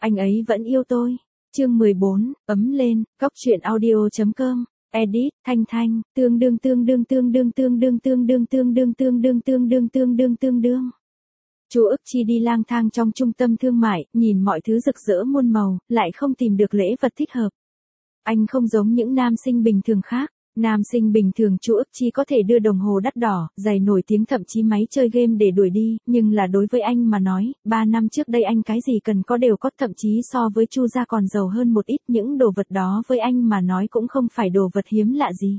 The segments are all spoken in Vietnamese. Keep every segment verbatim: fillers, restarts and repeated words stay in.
Anh ấy vẫn yêu tôi. Chương mười bốn, ấm lên, góc truyện audio chấm com. Edit, Thanh Thanh, tương đương tương đương tương đương tương đương tương đương tương đương tương đương tương đương tương đương tương đương. Chu Ức Chi đi lang thang trong trung tâm thương mại, nhìn mọi thứ rực rỡ muôn màu, lại không tìm được lễ vật thích hợp. Anh không giống những nam sinh bình thường khác. Nam sinh bình thường Chu Ức Chi có thể đưa đồng hồ đắt đỏ, giày nổi tiếng thậm chí máy chơi game để đuổi đi, nhưng là đối với anh mà nói, ba năm trước đây anh cái gì cần có đều có, thậm chí so với Chu gia còn giàu hơn một ít, những đồ vật đó với anh mà nói cũng không phải đồ vật hiếm lạ gì.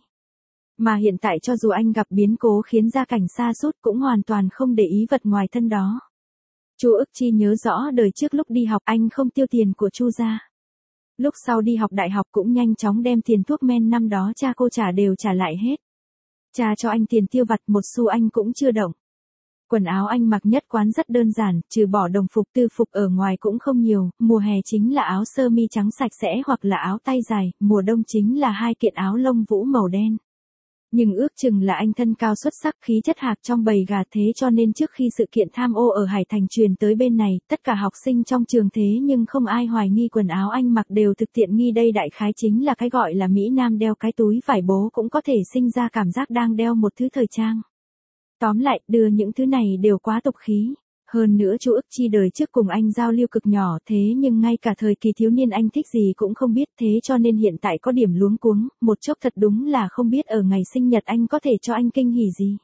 Mà hiện tại cho dù anh gặp biến cố khiến gia cảnh sa sút cũng hoàn toàn không để ý vật ngoài thân đó. Chu Ức Chi nhớ rõ đời trước lúc đi học anh không tiêu tiền của Chu gia. Lúc sau đi học đại học cũng nhanh chóng đem tiền thuốc men năm đó cha cô trả đều trả lại hết. Cha cho anh tiền tiêu vặt một xu anh cũng chưa động. Quần áo anh mặc nhất quán rất đơn giản, trừ bỏ đồng phục tư phục ở ngoài cũng không nhiều, mùa hè chính là áo sơ mi trắng sạch sẽ hoặc là áo tay dài, mùa đông chính là hai kiện áo lông vũ màu đen. Nhưng ước chừng là anh thân cao xuất sắc, khí chất hạc trong bầy gà, thế cho nên trước khi sự kiện tham ô ở Hải Thành truyền tới bên này, tất cả học sinh trong trường thế nhưng không ai hoài nghi quần áo anh mặc đều thực tiện nghi, đây đại khái chính là cái gọi là Mỹ Nam đeo cái túi vải bố cũng có thể sinh ra cảm giác đang đeo một thứ thời trang. Tóm lại, đưa những thứ này đều quá tục khí. Hơn nữa Chu Ức Chi đời trước cùng anh giao lưu cực nhỏ, thế nhưng ngay cả thời kỳ thiếu niên anh thích gì cũng không biết, thế cho nên hiện tại có điểm luống cuống, một chốc thật đúng là không biết ở ngày sinh nhật anh có thể cho anh kinh hỉ gì.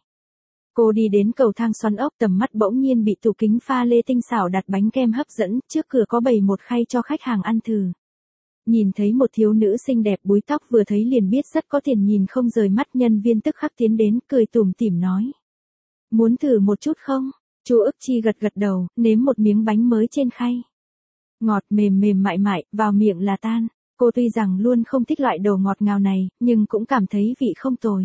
Cô đi đến cầu thang xoắn ốc, tầm mắt bỗng nhiên bị tủ kính pha lê tinh xảo đặt bánh kem hấp dẫn, trước cửa có bày một khay cho khách hàng ăn thử. Nhìn thấy một thiếu nữ xinh đẹp búi tóc vừa thấy liền biết rất có tiền, nhìn không rời mắt, nhân viên tức khắc tiến đến, cười tủm tỉm nói. Muốn thử một chút không? Chu Ức Chi gật gật đầu, nếm một miếng bánh mới trên khay. Ngọt mềm mềm mại mại, vào miệng là tan. Cô tuy rằng luôn không thích loại đồ ngọt ngào này, nhưng cũng cảm thấy vị không tồi.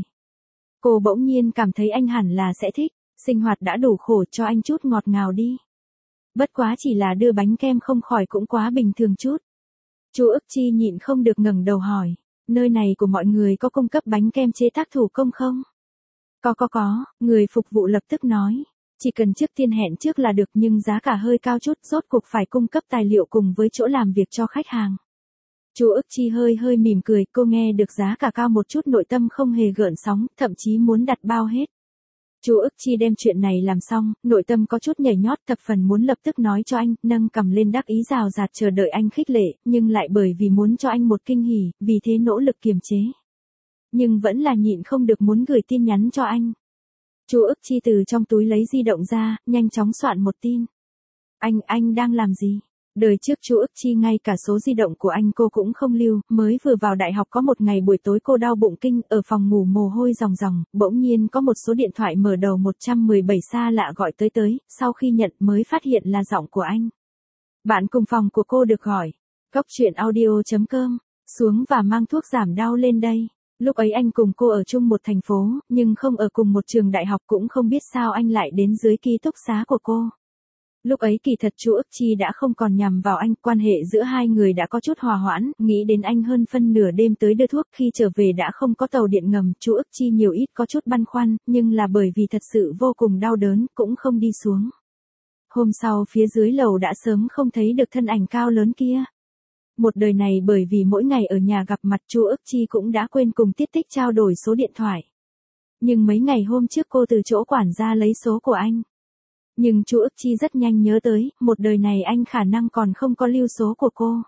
Cô bỗng nhiên cảm thấy anh hẳn là sẽ thích, sinh hoạt đã đủ khổ, cho anh chút ngọt ngào đi. Bất quá chỉ là đưa bánh kem không khỏi cũng quá bình thường chút. Chu Ức Chi nhịn không được ngẩng đầu hỏi, nơi này của mọi người có cung cấp bánh kem chế tác thủ công không? Có có có, người phục vụ lập tức nói. Chỉ cần trước tiên hẹn trước là được, nhưng giá cả hơi cao chút, rốt cuộc phải cung cấp tài liệu cùng với chỗ làm việc cho khách hàng. Chu Ức Chi hơi hơi mỉm cười, cô nghe được giá cả cao một chút nội tâm không hề gợn sóng, thậm chí muốn đặt bao hết. Chu Ức Chi đem chuyện này làm xong, nội tâm có chút nhảy nhót, thập phần muốn lập tức nói cho anh, nâng cầm lên đắc ý rào rạt chờ đợi anh khích lệ, nhưng lại bởi vì muốn cho anh một kinh hỉ, vì thế nỗ lực kiềm chế. Nhưng vẫn là nhịn không được muốn gửi tin nhắn cho anh. Chu Ức Chi từ trong túi lấy di động ra, nhanh chóng soạn một tin. Anh, anh đang làm gì? Đời trước Chu Ức Chi ngay cả số di động của anh cô cũng không lưu, mới vừa vào đại học có một ngày buổi tối cô đau bụng kinh, ở phòng ngủ mồ hôi ròng ròng, bỗng nhiên có một số điện thoại mở đầu một trăm mười bảy xa lạ gọi tới tới, sau khi nhận mới phát hiện là giọng của anh. Bạn cùng phòng của cô được gọi. Góc truyện audio chấm com, xuống và mang thuốc giảm đau lên đây. Lúc ấy anh cùng cô ở chung một thành phố, nhưng không ở cùng một trường đại học, cũng không biết sao anh lại đến dưới ký túc xá của cô. Lúc ấy kỳ thật Chu Ức Chi đã không còn nhằm vào anh, quan hệ giữa hai người đã có chút hòa hoãn, nghĩ đến anh hơn phân nửa đêm tới đưa thuốc, khi trở về đã không có tàu điện ngầm, Chu Ức Chi nhiều ít có chút băn khoăn, nhưng là bởi vì thật sự vô cùng đau đớn, cũng không đi xuống. Hôm sau phía dưới lầu đã sớm không thấy được thân ảnh cao lớn kia. Một đời này bởi vì mỗi ngày ở nhà gặp mặt, Chu Ức Chi cũng đã quên cùng Tiết Tích trao đổi số điện thoại. Nhưng mấy ngày hôm trước cô từ chỗ quản gia lấy số của anh. Nhưng Chu Ức Chi rất nhanh nhớ tới, một đời này anh khả năng còn không có lưu số của cô.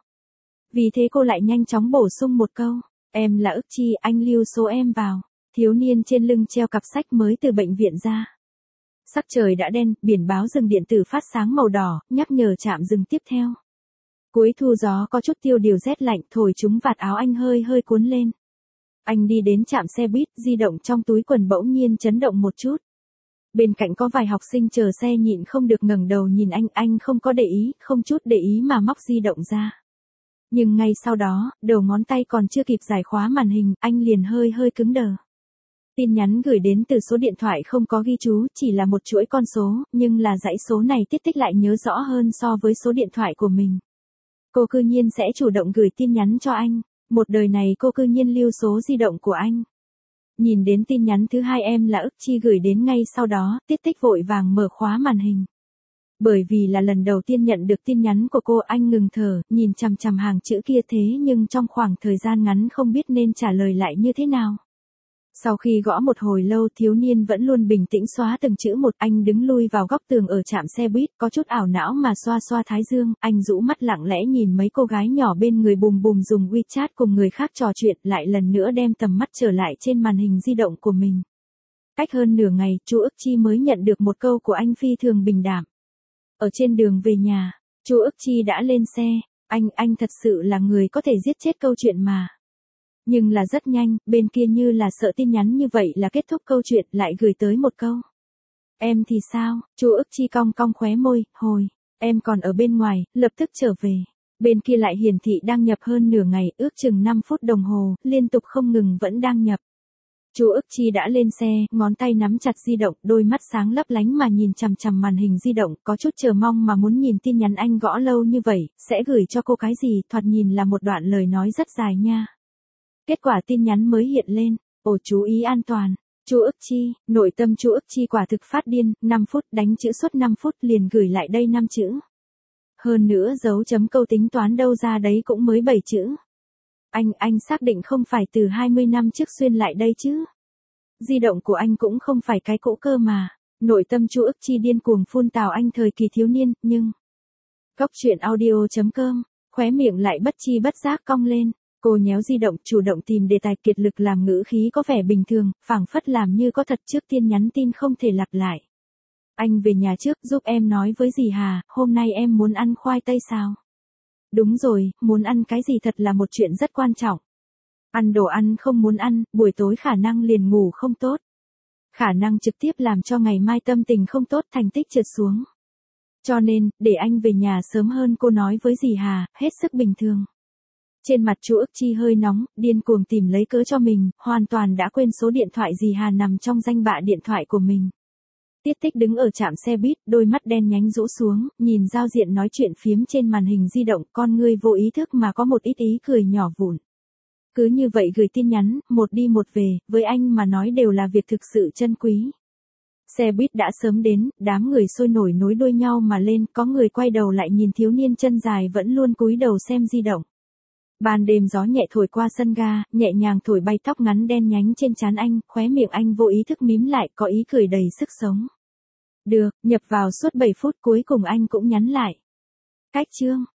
Vì thế cô lại nhanh chóng bổ sung một câu, em là Ức Chi, anh lưu số em vào. Thiếu niên trên lưng treo cặp sách mới từ bệnh viện ra. Sắc trời đã đen, biển báo dừng điện tử phát sáng màu đỏ, nhắc nhở trạm dừng tiếp theo. Cuối thu gió có chút tiêu điều rét lạnh, thổi chúng vạt áo anh hơi hơi cuốn lên. Anh đi đến trạm xe buýt, di động trong túi quần bỗng nhiên chấn động một chút. Bên cạnh có vài học sinh chờ xe nhịn không được ngẩng đầu nhìn anh, anh không có để ý, không chút để ý mà móc di động ra. Nhưng ngay sau đó, đầu ngón tay còn chưa kịp giải khóa màn hình, anh liền hơi hơi cứng đờ. Tin nhắn gửi đến từ số điện thoại không có ghi chú, chỉ là một chuỗi con số, nhưng là dãy số này Tiết Tích lại nhớ rõ hơn so với số điện thoại của mình. Cô cư nhiên sẽ chủ động gửi tin nhắn cho anh, một đời này cô cư nhiên lưu số di động của anh. Nhìn đến tin nhắn thứ hai em là Ức Chi gửi đến ngay sau đó, Tiết Tích vội vàng mở khóa màn hình. Bởi vì là lần đầu tiên nhận được tin nhắn của cô, anh ngừng thở, nhìn chằm chằm hàng chữ kia thế nhưng trong khoảng thời gian ngắn không biết nên trả lời lại như thế nào. Sau khi gõ một hồi lâu, thiếu niên vẫn luôn bình tĩnh xóa từng chữ một. Anh đứng lui vào góc tường ở trạm xe buýt, có chút ảo não mà xoa xoa thái dương. Anh rũ mắt lặng lẽ nhìn mấy cô gái nhỏ bên người bùm bùm dùng WeChat cùng người khác trò chuyện, lại lần nữa đem tầm mắt trở lại trên màn hình di động của mình. Cách hơn nửa ngày, Chu Ức Chi mới nhận được một câu của anh phi thường bình đạm. Ở trên đường về nhà, Chu Ức Chi đã lên xe. Anh, anh thật sự là người có thể giết chết câu chuyện mà. Nhưng là rất nhanh, bên kia như là sợ tin nhắn như vậy là kết thúc câu chuyện, lại gửi tới một câu. Em thì sao? Chu Ức Chi cong cong khóe môi, hồi. Em còn ở bên ngoài, lập tức trở về. Bên kia lại hiển thị đăng nhập hơn nửa ngày, ước chừng năm phút đồng hồ, liên tục không ngừng vẫn đăng nhập. Chu Ức Chi đã lên xe, ngón tay nắm chặt di động, đôi mắt sáng lấp lánh mà nhìn chằm chằm màn hình di động, có chút chờ mong mà muốn nhìn tin nhắn anh gõ lâu như vậy, sẽ gửi cho cô cái gì, thoạt nhìn là một đoạn lời nói rất dài nha. Kết quả tin nhắn mới hiện lên, ồ chú ý an toàn, Chu Ức Chi, nội tâm Chu Ức Chi quả thực phát điên, năm phút đánh chữ suốt năm phút liền gửi lại đây năm chữ. Hơn nữa dấu chấm câu tính toán đâu ra đấy cũng mới bảy chữ. Anh, anh xác định không phải từ hai mươi năm trước xuyên lại đây chứ. Di động của anh cũng không phải cái cũ cơ mà. Nội tâm Chu Ức Chi điên cuồng phun tào anh thời kỳ thiếu niên, nhưng... Góc truyện audio chấm com, khóe miệng lại bất chi bất giác cong lên. Cô nhéo di động, chủ động tìm đề tài, kiệt lực làm ngữ khí có vẻ bình thường, phảng phất làm như có thật trước tiên nhắn tin không thể lặp lại. Anh về nhà trước, giúp em nói với dì Hà, hôm nay em muốn ăn khoai tây sao? Đúng rồi, muốn ăn cái gì thật là một chuyện rất quan trọng. Ăn đồ ăn không muốn ăn, buổi tối khả năng liền ngủ không tốt. Khả năng trực tiếp làm cho ngày mai tâm tình không tốt, thành tích trượt xuống. Cho nên, để anh về nhà sớm hơn, cô nói với dì Hà, hết sức bình thường. Trên mặt Chu Ức Chi hơi nóng, điên cuồng tìm lấy cớ cho mình, hoàn toàn đã quên số điện thoại dì Hà nằm trong danh bạ điện thoại của mình. Tiết Tích đứng ở trạm xe buýt, đôi mắt đen nhánh rũ xuống, nhìn giao diện nói chuyện phiếm trên màn hình di động, con ngươi vô ý thức mà có một ít ý cười nhỏ vụn. Cứ như vậy gửi tin nhắn, một đi một về, với anh mà nói đều là việc thực sự chân quý. Xe buýt đã sớm đến, đám người sôi nổi nối đuôi nhau mà lên, có người quay đầu lại nhìn thiếu niên chân dài vẫn luôn cúi đầu xem di động. Ban đêm gió nhẹ thổi qua sân ga, nhẹ nhàng thổi bay tóc ngắn đen nhánh trên trán anh, khóe miệng anh vô ý thức mím lại, có ý cười đầy sức sống. Được, nhập vào suốt bảy phút cuối cùng anh cũng nhắn lại. Cách chương.